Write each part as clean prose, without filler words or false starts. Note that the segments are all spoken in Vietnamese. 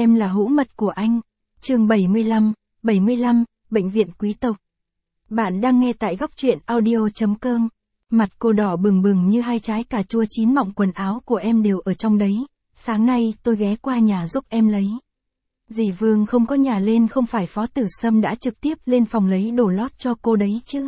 Em là hữu mật của anh. Chương 75, Bệnh viện quý tộc. Bạn đang nghe tại góc truyện audio.com. Mặt cô đỏ bừng bừng như hai trái cà chua chín mọng, quần áo của em đều ở trong đấy. Sáng nay tôi ghé qua nhà giúp em lấy. Dì Vương không có nhà lên, không phải Phó Tử Sâm đã trực tiếp lên phòng lấy đồ lót cho cô đấy chứ?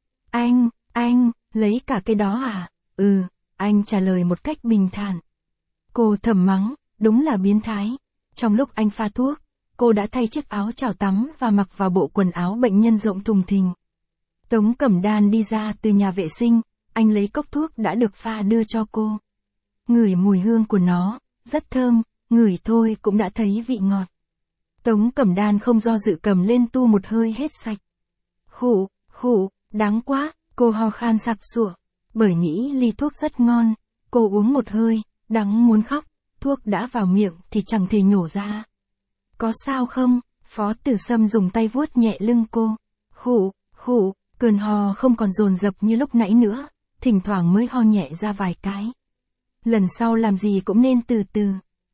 Anh, lấy cả cái đó à? Ừ, anh trả lời một cách bình thản. Cô thầm mắng, đúng là biến thái. Trong lúc anh pha thuốc, cô đã thay chiếc áo chào tắm và mặc vào bộ quần áo bệnh nhân rộng thùng thình. Tống Cẩm Đan đi ra từ nhà vệ sinh, anh lấy cốc thuốc đã được pha đưa cho cô. Ngửi mùi hương của nó, rất thơm, ngửi thôi cũng đã thấy vị ngọt. Tống Cẩm Đan không do dự cầm lên tu một hơi hết sạch. Khụ, đáng quá, cô ho khan sặc sụa, bởi nghĩ ly thuốc rất ngon, cô uống một hơi, đắng muốn khóc, thuốc đã vào miệng thì chẳng thể nhổ ra. Có sao không? Phó Tử Sâm dùng tay vuốt nhẹ lưng cô. Khụ, cơn ho không còn dồn dập như lúc nãy nữa, thỉnh thoảng mới ho nhẹ ra vài cái. Lần sau làm gì cũng nên từ từ.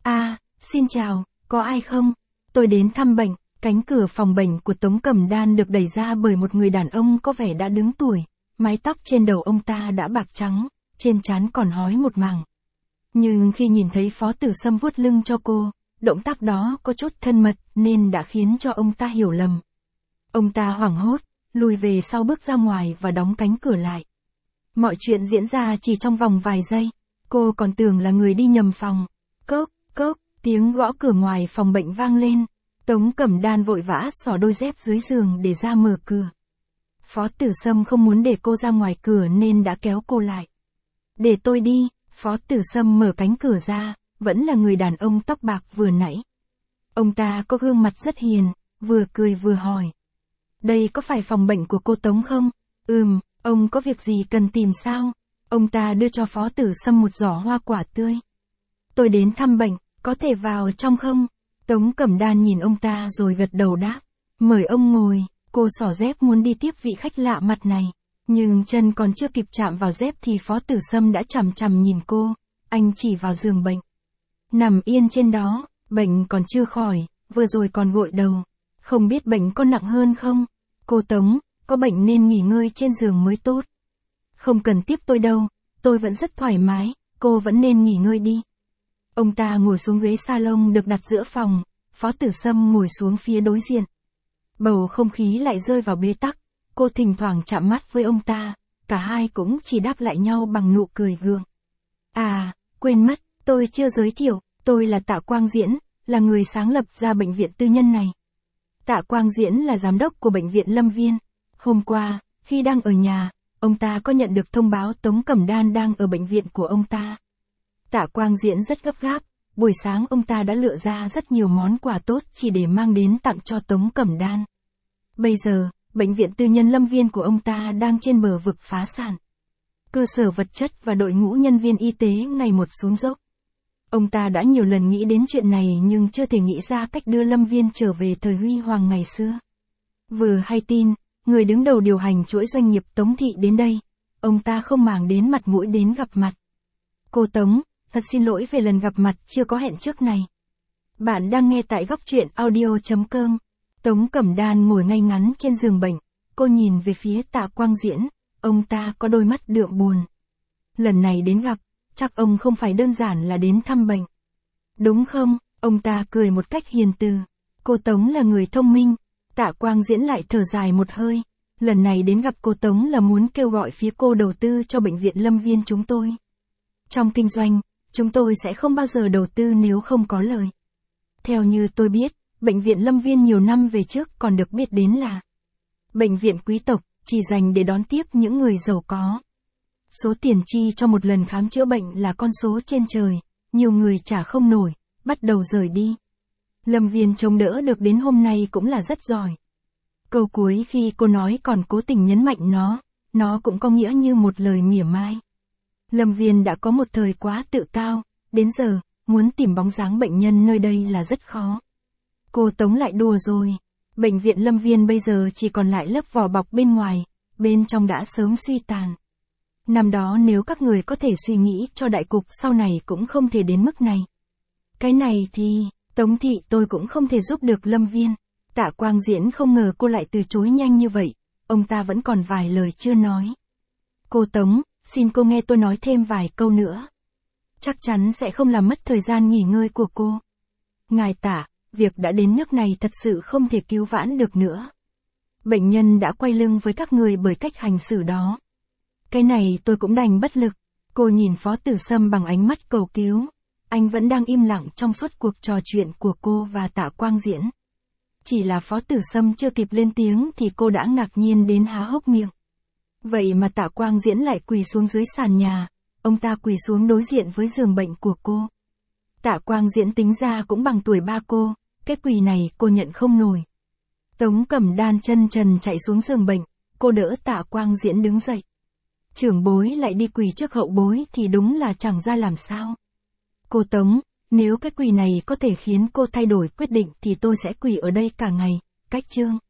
Xin chào, có ai không? Tôi đến thăm bệnh. Cánh cửa phòng bệnh của Tống Cẩm Đan được đẩy ra bởi một người đàn ông có vẻ đã đứng tuổi, mái tóc trên đầu ông ta đã bạc trắng, trên trán còn hói một mảng. Nhưng khi nhìn thấy Phó Tử Sâm vuốt lưng cho cô, động tác đó có chút thân mật nên đã khiến cho ông ta hiểu lầm. Ông ta hoảng hốt, lùi về sau bước ra ngoài và đóng cánh cửa lại. Mọi chuyện diễn ra chỉ trong vòng vài giây, cô còn tưởng là người đi nhầm phòng. Cốc, tiếng gõ cửa ngoài phòng bệnh vang lên. Tống Cẩm Đan vội vã xỏ đôi dép dưới giường để ra mở cửa. Phó Tử Sâm không muốn để cô ra ngoài cửa nên đã kéo cô lại. Để tôi đi. Phó Tử Sâm mở cánh cửa ra, vẫn là người đàn ông tóc bạc vừa nãy. Ông ta có gương mặt rất hiền, vừa cười vừa hỏi. Đây có phải phòng bệnh của cô Tống không? Ông có việc gì cần tìm sao? Ông ta đưa cho Phó Tử Sâm một giỏ hoa quả tươi. Tôi đến thăm bệnh, có thể vào trong không? Tống Cẩm Đan nhìn ông ta rồi gật đầu đáp. Mời ông ngồi. Cô xỏ dép muốn đi tiếp vị khách lạ mặt này. Nhưng chân còn chưa kịp chạm vào dép thì Phó Tử Sâm đã chằm chằm nhìn cô. Anh chỉ vào giường bệnh. Nằm yên trên đó, bệnh còn chưa khỏi, vừa rồi còn gội đầu. Không biết bệnh có nặng hơn không? Cô Tống, có bệnh nên nghỉ ngơi trên giường mới tốt. Không cần tiếp tôi đâu, tôi vẫn rất thoải mái, cô vẫn nên nghỉ ngơi đi. Ông ta ngồi xuống ghế salon được đặt giữa phòng, Phó Tử Sâm ngồi xuống phía đối diện. Bầu không khí lại rơi vào bế tắc, cô thỉnh thoảng chạm mắt với ông ta, cả hai cũng chỉ đáp lại nhau bằng nụ cười gượng. Quên mất, tôi chưa giới thiệu, tôi là Tạ Quang Diễn, là người sáng lập ra bệnh viện tư nhân này. Tạ Quang Diễn là giám đốc của bệnh viện Lâm Viên. Hôm qua, khi đang ở nhà, ông ta có nhận được thông báo Tống Cẩm Đan đang ở bệnh viện của ông ta. Tạ Quang Diễn rất gấp gáp, buổi sáng ông ta đã lựa ra rất nhiều món quà tốt chỉ để mang đến tặng cho Tống Cẩm Đan. Bây giờ, bệnh viện tư nhân Lâm Viên của ông ta đang trên bờ vực phá sản. Cơ sở vật chất và đội ngũ nhân viên y tế ngày một xuống dốc. Ông ta đã nhiều lần nghĩ đến chuyện này nhưng chưa thể nghĩ ra cách đưa Lâm Viên trở về thời huy hoàng ngày xưa. Vừa hay tin, người đứng đầu điều hành chuỗi doanh nghiệp Tống Thị đến đây, ông ta không màng đến mặt mũi đến gặp mặt. Cô Tống, thật xin lỗi về lần gặp mặt chưa có hẹn trước này. Bạn đang nghe tại góc truyện audio.com. Tống Cẩm Đan ngồi ngay ngắn trên giường bệnh, cô nhìn về phía Tạ Quang Diễn, ông ta có đôi mắt đượm buồn. Lần này đến gặp, chắc ông không phải đơn giản là đến thăm bệnh. Đúng không? Ông ta cười một cách hiền từ. Cô Tống là người thông minh. Tạ Quang Diễn lại thở dài một hơi. Lần này đến gặp cô Tống là muốn kêu gọi phía cô đầu tư cho bệnh viện Lâm Viên chúng tôi. Trong kinh doanh, chúng tôi sẽ không bao giờ đầu tư nếu không có lời. Theo như tôi biết, bệnh viện Lâm Viên nhiều năm về trước còn được biết đến là bệnh viện quý tộc, chỉ dành để đón tiếp những người giàu có. Số tiền chi cho một lần khám chữa bệnh là con số trên trời, nhiều người trả không nổi, bắt đầu rời đi. Lâm Viên chống đỡ được đến hôm nay cũng là rất giỏi. Câu cuối khi cô nói còn cố tình nhấn mạnh nó cũng có nghĩa như một lời mỉa mai. Lâm Viên đã có một thời quá tự cao, đến giờ, muốn tìm bóng dáng bệnh nhân nơi đây là rất khó. Cô Tống lại đùa rồi. Bệnh viện Lâm Viên bây giờ chỉ còn lại lớp vỏ bọc bên ngoài, bên trong đã sớm suy tàn. Năm đó nếu các người có thể suy nghĩ cho đại cục sau này cũng không thể đến mức này. Cái này thì, Tống thị tôi cũng không thể giúp được Lâm Viên. Tạ Quang Diễn không ngờ cô lại từ chối nhanh như vậy, ông ta vẫn còn vài lời chưa nói. Cô Tống, xin cô nghe tôi nói thêm vài câu nữa. Chắc chắn sẽ không làm mất thời gian nghỉ ngơi của cô. Ngài Tạ, việc đã đến nước này thật sự không thể cứu vãn được nữa. Bệnh nhân đã quay lưng với các người bởi cách hành xử đó. Cái này tôi cũng đành bất lực. Cô nhìn Phó Tử Sâm bằng ánh mắt cầu cứu. Anh vẫn đang im lặng trong suốt cuộc trò chuyện của cô và Tạ Quang Diễn. Chỉ là Phó Tử Sâm chưa kịp lên tiếng thì cô đã ngạc nhiên đến há hốc miệng. Vậy mà Tạ Quang Diễn lại quỳ xuống dưới sàn nhà, ông ta quỳ xuống đối diện với giường bệnh của cô. Tạ Quang Diễn tính ra cũng bằng tuổi ba cô, cái quỳ này cô nhận không nổi. Tống Cẩm Đan chân trần chạy xuống giường bệnh, cô đỡ Tạ Quang Diễn đứng dậy. Trưởng bối lại đi quỳ trước hậu bối thì đúng là chẳng ra làm sao. Cô Tống, nếu cái quỳ này có thể khiến cô thay đổi quyết định thì tôi sẽ quỳ ở đây cả ngày, cách chương.